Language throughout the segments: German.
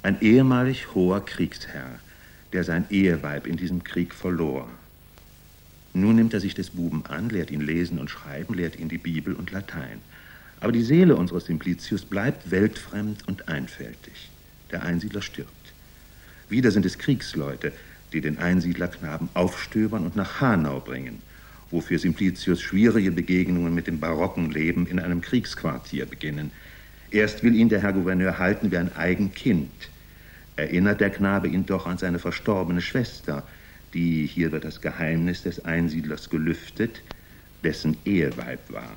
ein ehemalig hoher Kriegsherr, der sein Eheweib in diesem Krieg verlor. Nun nimmt er sich des Buben an, lehrt ihn lesen und schreiben, lehrt ihn die Bibel und Latein. Aber die Seele unseres Simplicius bleibt weltfremd und einfältig. Der Einsiedler stirbt. Wieder sind es Kriegsleute, die den Einsiedlerknaben aufstöbern und nach Hanau bringen, wo für Simplicius schwierige Begegnungen mit dem barocken Leben in einem Kriegsquartier beginnen. Erst will ihn der Herr Gouverneur halten wie ein Eigenkind. Erinnert der Knabe ihn doch an seine verstorbene Schwester, die, hier wird das Geheimnis des Einsiedlers gelüftet, dessen Eheweib war.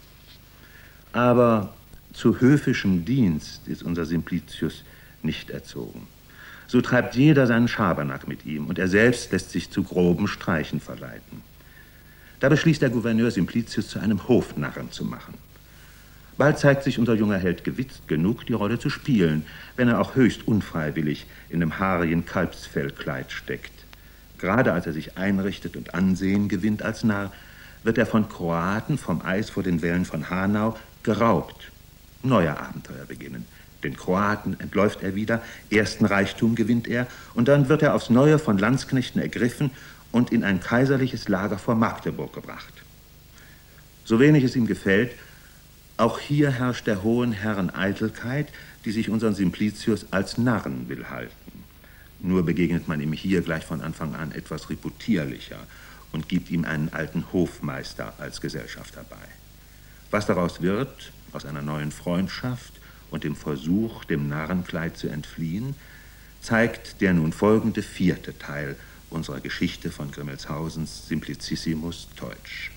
Aber zu höfischem Dienst ist unser Simplicius nicht erzogen. So treibt jeder seinen Schabernack mit ihm und er selbst lässt sich zu groben Streichen verleiten. Da beschließt der Gouverneur, Simplicius zu einem Hofnarren zu machen. Bald zeigt sich unser junger Held gewitzt genug, die Rolle zu spielen, wenn er auch höchst unfreiwillig in einem haarigen Kalbsfellkleid steckt. Gerade als er sich einrichtet und Ansehen gewinnt als Narr, wird er von Kroaten vom Eis vor den Wällen von Hanau geraubt. Neue Abenteuer beginnen. Den Kroaten entläuft er wieder, ersten Reichtum gewinnt er und dann wird er aufs Neue von Landsknechten ergriffen und in ein kaiserliches Lager vor Magdeburg gebracht. So wenig es ihm gefällt, auch hier herrscht der hohen Herren Eitelkeit, die sich unseren Simplicius als Narren will halten. Nur begegnet man ihm hier gleich von Anfang an etwas reputierlicher und gibt ihm einen alten Hofmeister als Gesellschafter bei. Was daraus wird, aus einer neuen Freundschaft und dem Versuch, dem Narrenkleid zu entfliehen, zeigt der nun folgende 4. Teil unserer Geschichte von Grimmelshausens Simplicissimus Teutsch.